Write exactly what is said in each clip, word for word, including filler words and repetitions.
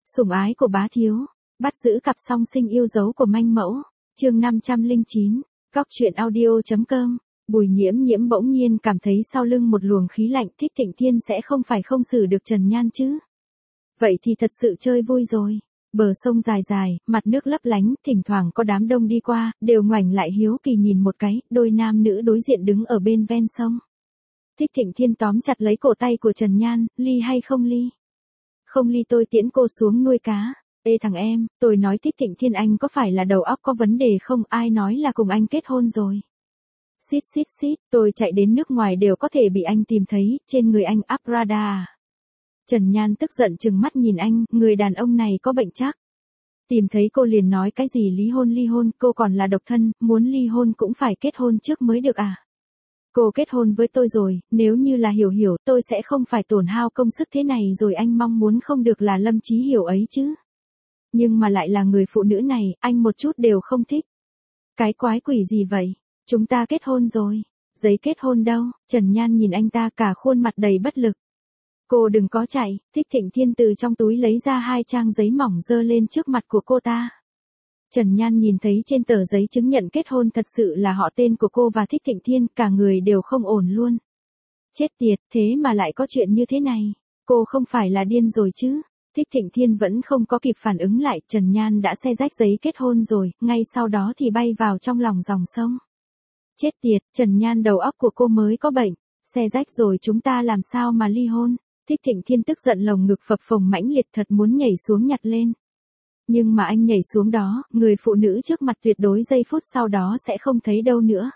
Sủng ái của bá thiếu, bắt giữ cặp song sinh yêu dấu của manh mẫu, chương năm trăm lẻ chín, góc truyện audio.com. Bùi Nhiễm Nhiễm bỗng nhiên cảm thấy sau lưng một luồng khí lạnh. Thích Thịnh Thiên sẽ không phải không xử được Trần Nhan chứ. Vậy thì thật sự chơi vui rồi. Bờ sông dài dài, mặt nước lấp lánh, thỉnh thoảng có đám đông đi qua, đều ngoảnh lại hiếu kỳ nhìn một cái, đôi nam nữ đối diện đứng ở bên ven sông. Thích Thịnh Thiên tóm chặt lấy cổ tay của Trần Nhan, ly hay không ly? Không ly tôi tiễn cô xuống nuôi cá. Ê thằng em, tôi nói Thích Thịnh Thiên anh có phải là đầu óc có vấn đề không, ai nói là cùng anh kết hôn rồi. Xít xít xít, tôi chạy đến nước ngoài đều có thể bị anh tìm thấy, trên người anh áp radar à. Trần Nhan tức giận trừng mắt nhìn anh, người đàn ông này có bệnh chắc. Tìm thấy cô liền nói cái gì ly hôn ly hôn, cô còn là độc thân, muốn ly hôn cũng phải kết hôn trước mới được à. Cô kết hôn với tôi rồi, nếu như là Hiểu Hiểu tôi sẽ không phải tổn hao công sức thế này rồi, anh mong muốn không được là Lâm Chí Hiểu ấy chứ. Nhưng mà lại là người phụ nữ này, anh một chút đều không thích. Cái quái quỷ gì vậy? Chúng ta kết hôn rồi. Giấy kết hôn đâu? Trần Nhan nhìn anh ta cả khuôn mặt đầy bất lực. Cô đừng có chạy. Thích Thịnh Thiên từ trong túi lấy ra hai trang giấy mỏng dơ lên trước mặt của cô ta. Trần Nhan nhìn thấy trên tờ giấy chứng nhận kết hôn thật sự là họ tên của cô và Thích Thịnh Thiên, cả người đều không ổn luôn. Chết tiệt, thế mà lại có chuyện như thế này. Cô không phải là điên rồi chứ? Thích Thịnh Thiên vẫn không có kịp phản ứng lại, Trần Nhan đã xé rách giấy kết hôn rồi, ngay sau đó thì bay vào trong lòng dòng sông. Chết tiệt, Trần Nhan đầu óc của cô mới có bệnh, xé rách rồi chúng ta làm sao mà ly hôn? Thích Thịnh Thiên tức giận lồng ngực phập phồng mãnh liệt, thật muốn nhảy xuống nhặt lên. Nhưng mà anh nhảy xuống đó, người phụ nữ trước mặt tuyệt đối giây phút sau đó sẽ không thấy đâu nữa.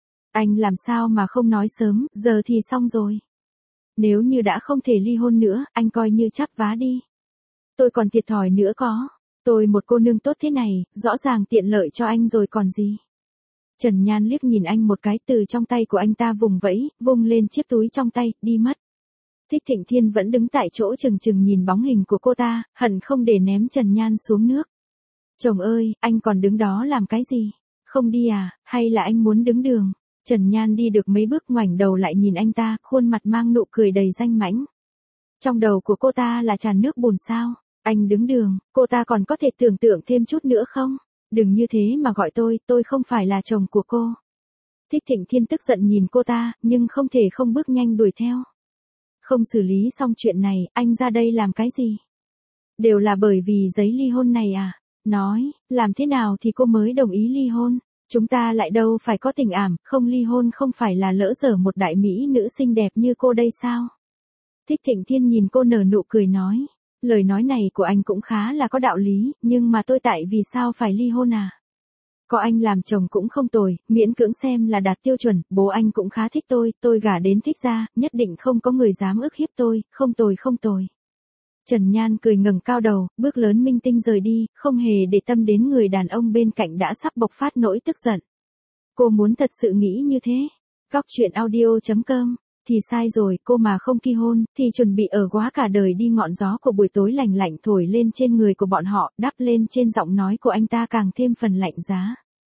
Anh làm sao mà không nói sớm, giờ thì xong rồi. Nếu như đã không thể ly hôn nữa, anh coi như chắp vá đi. Tôi còn thiệt thòi nữa có. Tôi một cô nương tốt thế này, rõ ràng tiện lợi cho anh rồi còn gì. Trần Nhan liếc nhìn anh một cái, từ trong tay của anh ta vùng vẫy, vung lên chiếc túi trong tay, đi mất. Thích Thịnh Thiên vẫn đứng tại chỗ chừng chừng nhìn bóng hình của cô ta, hận không để ném Trần Nhan xuống nước. Chồng ơi, anh còn đứng đó làm cái gì? Không đi à, hay là anh muốn đứng đường? Trần Nhan đi được mấy bước ngoảnh đầu lại nhìn anh ta, khuôn mặt mang nụ cười đầy danh mãnh. Trong đầu của cô ta là tràn nước bùn sao? Anh đứng đường, cô ta còn có thể tưởng tượng thêm chút nữa không? Đừng như thế mà gọi tôi, tôi không phải là chồng của cô. Thích Thịnh Thiên tức giận nhìn cô ta, nhưng không thể không bước nhanh đuổi theo. Không xử lý xong chuyện này, anh ra đây làm cái gì? Đều là bởi vì giấy ly hôn này à? Nói, làm thế nào thì cô mới đồng ý ly hôn? Chúng ta lại đâu phải có tình ảm, không ly hôn không phải là lỡ dở một đại mỹ nữ xinh đẹp như cô đây sao? Thích Thịnh Thiên nhìn cô nở nụ cười nói. Lời nói này của anh cũng khá là có đạo lý, nhưng mà tôi tại vì sao phải ly hôn à? Có anh làm chồng cũng không tồi, miễn cưỡng xem là đạt tiêu chuẩn, bố anh cũng khá thích tôi, tôi gả đến Thích gia, nhất định không có người dám ức hiếp tôi, không tồi không tồi. Trần Nhan cười ngẩng cao đầu, bước lớn minh tinh rời đi, không hề để tâm đến người đàn ông bên cạnh đã sắp bộc phát nỗi tức giận. Cô muốn thật sự nghĩ như thế? Góc truyện audio.com. Thì sai rồi, cô mà không ki hôn, thì chuẩn bị ở quá cả đời đi, ngọn gió của buổi tối lạnh lạnh thổi lên trên người của bọn họ, đắp lên trên giọng nói của anh ta càng thêm phần lạnh giá.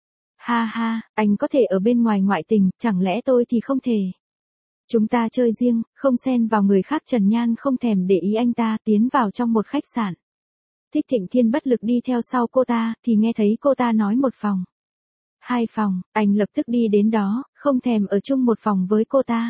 Ha ha, anh có thể ở bên ngoài ngoại tình, chẳng lẽ tôi thì không thể? Chúng ta chơi riêng, không xen vào người khác. Trần Nhan không thèm để ý anh ta, tiến vào trong một khách sạn. Thích Thịnh Thiên bất lực đi theo sau cô ta, thì nghe thấy cô ta nói một phòng. Hai phòng, anh lập tức đi đến đó, không thèm ở chung một phòng với cô ta.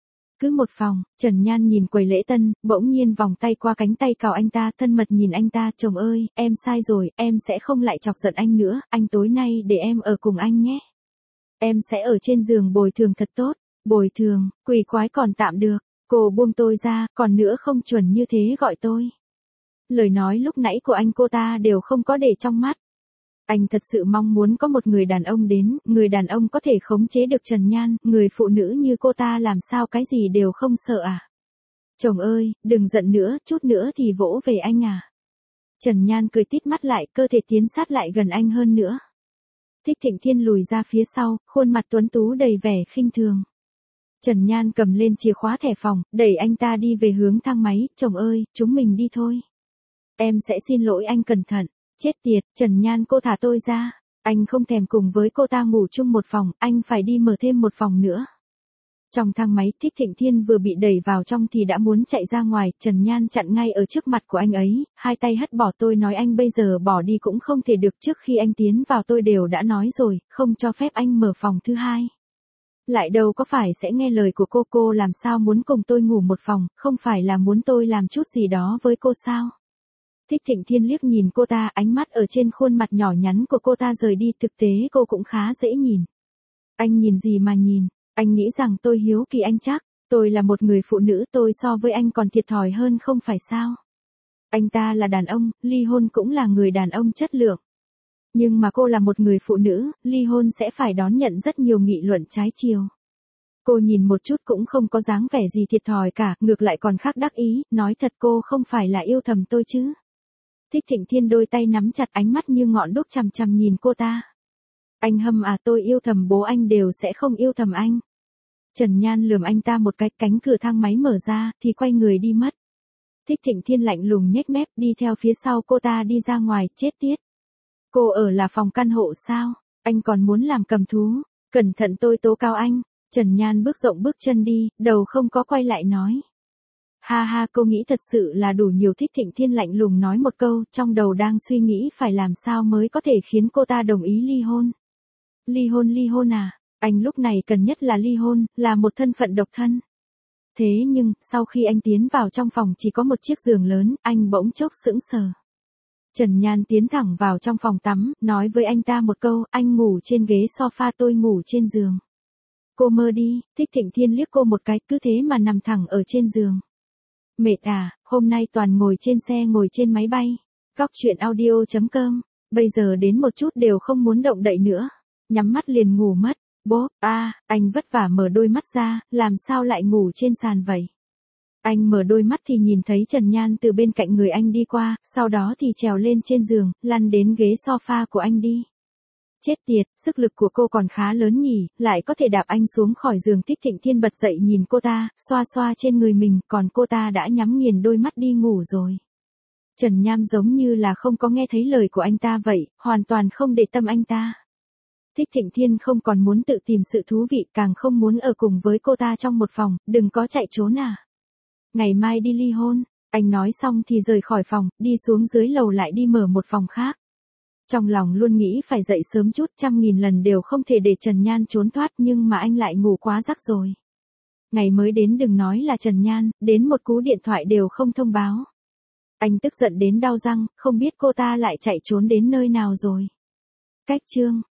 Cứ một phòng. Trần Nhan nhìn quầy lễ tân, bỗng nhiên vòng tay qua cánh tay cào anh ta, thân mật nhìn anh ta, chồng ơi, em sai rồi, em sẽ không lại chọc giận anh nữa, anh tối nay để em ở cùng anh nhé. Em sẽ ở trên giường bồi thường thật tốt. Bồi thường, quỷ quái còn tạm được, cô buông tôi ra, còn nữa không chuẩn như thế gọi tôi. Lời nói lúc nãy của anh cô ta đều không có để trong mắt. Anh thật sự mong muốn có một người đàn ông đến, người đàn ông có thể khống chế được Trần Nhan, người phụ nữ như cô ta làm sao cái gì đều không sợ à? Chồng ơi, đừng giận nữa, chút nữa thì vỗ về anh à? Trần Nhan cười tít mắt lại, cơ thể tiến sát lại gần anh hơn nữa. Thích Thịnh Thiên lùi ra phía sau, khuôn mặt tuấn tú đầy vẻ khinh thường. Trần Nhan cầm lên chìa khóa thẻ phòng, đẩy anh ta đi về hướng thang máy, chồng ơi, chúng mình đi thôi. Em sẽ xin lỗi anh, cẩn thận. Chết tiệt, Trần Nhan, cô thả tôi ra. Anh không thèm cùng với cô ta ngủ chung một phòng, anh phải đi mở thêm một phòng nữa. Trong thang máy, Thích Thịnh Thiên vừa bị đẩy vào trong thì đã muốn chạy ra ngoài, Trần Nhan chặn ngay ở trước mặt của anh ấy, hai tay hất bỏ. Tôi nói anh bây giờ bỏ đi cũng không thể được, trước khi anh tiến vào tôi đều đã nói rồi, không cho phép anh mở phòng thứ hai. Lại đâu có phải sẽ nghe lời của cô, cô làm sao muốn cùng tôi ngủ một phòng, không phải là muốn tôi làm chút gì đó với cô sao? Thích Thịnh Thiên liếc nhìn cô ta, ánh mắt ở trên khuôn mặt nhỏ nhắn của cô ta rời đi, thực tế cô cũng khá dễ nhìn. Anh nhìn gì mà nhìn, anh nghĩ rằng tôi hiếu kỳ anh chắc, tôi là một người phụ nữ, tôi so với anh còn thiệt thòi hơn không phải sao? Anh ta là đàn ông, ly hôn cũng là người đàn ông chất lượng. Nhưng mà cô là một người phụ nữ, ly hôn sẽ phải đón nhận rất nhiều nghị luận trái chiều. Cô nhìn một chút cũng không có dáng vẻ gì thiệt thòi cả, ngược lại còn khác đắc ý, nói thật cô không phải là yêu thầm tôi chứ. Thích Thịnh Thiên đôi tay nắm chặt, ánh mắt như ngọn đuốc chằm chằm nhìn cô ta. Anh hâm à, tôi yêu thầm bố anh đều sẽ không yêu thầm anh. Trần Nhan lườm anh ta một cái, cánh cửa thang máy mở ra, thì quay người đi mất. Thích Thịnh Thiên lạnh lùng nhếch mép, đi theo phía sau cô ta đi ra ngoài, chết tiết. Cô ở là phòng căn hộ sao, anh còn muốn làm cầm thú, cẩn thận tôi tố cáo anh. Trần Nhan bước rộng bước chân đi, đầu không có quay lại nói. Ha ha, cô nghĩ thật sự là đủ nhiều. Thích Thịnh Thiên lạnh lùng nói một câu, trong đầu đang suy nghĩ phải làm sao mới có thể khiến cô ta đồng ý ly hôn. Ly hôn ly hôn à, anh lúc này cần nhất là ly hôn, là một thân phận độc thân. Thế nhưng, sau khi anh tiến vào trong phòng chỉ có một chiếc giường lớn, anh bỗng chốc sững sờ. Trần Nhan tiến thẳng vào trong phòng tắm, nói với anh ta một câu, anh ngủ trên ghế sofa, tôi ngủ trên giường. Cô mơ đi. Thích Thịnh Thiên liếc cô một cái, cứ thế mà nằm thẳng ở trên giường. Mệt à, hôm nay toàn ngồi trên xe ngồi trên máy bay. Góc chuyện audio chấm com, bây giờ đến một chút đều không muốn động đậy nữa. Nhắm mắt liền ngủ mất. Bố, a, à, anh vất vả mở đôi mắt ra, làm sao lại ngủ trên sàn vậy? Anh mở đôi mắt thì nhìn thấy Trần Nhan từ bên cạnh người anh đi qua, sau đó thì trèo lên trên giường, lăn đến ghế sofa của anh đi. Chết tiệt, sức lực của cô còn khá lớn nhỉ, lại có thể đạp anh xuống khỏi giường. Thích Thịnh Thiên bật dậy nhìn cô ta, xoa xoa trên người mình, còn cô ta đã nhắm nghiền đôi mắt đi ngủ rồi. Trần Nhan giống như là không có nghe thấy lời của anh ta vậy, hoàn toàn không để tâm anh ta. Thích Thịnh Thiên không còn muốn tự tìm sự thú vị, càng không muốn ở cùng với cô ta trong một phòng, đừng có chạy trốn à. Ngày mai đi ly hôn, anh nói xong thì rời khỏi phòng, đi xuống dưới lầu lại đi mở một phòng khác. Trong lòng luôn nghĩ phải dậy sớm chút, trăm nghìn lần đều không thể để Trần Nhan trốn thoát, nhưng mà anh lại ngủ quá giấc rồi. Ngày mới đến đừng nói là Trần Nhan, đến một cú điện thoại đều không thông báo. Anh tức giận đến đau răng, không biết cô ta lại chạy trốn đến nơi nào rồi. Cách chương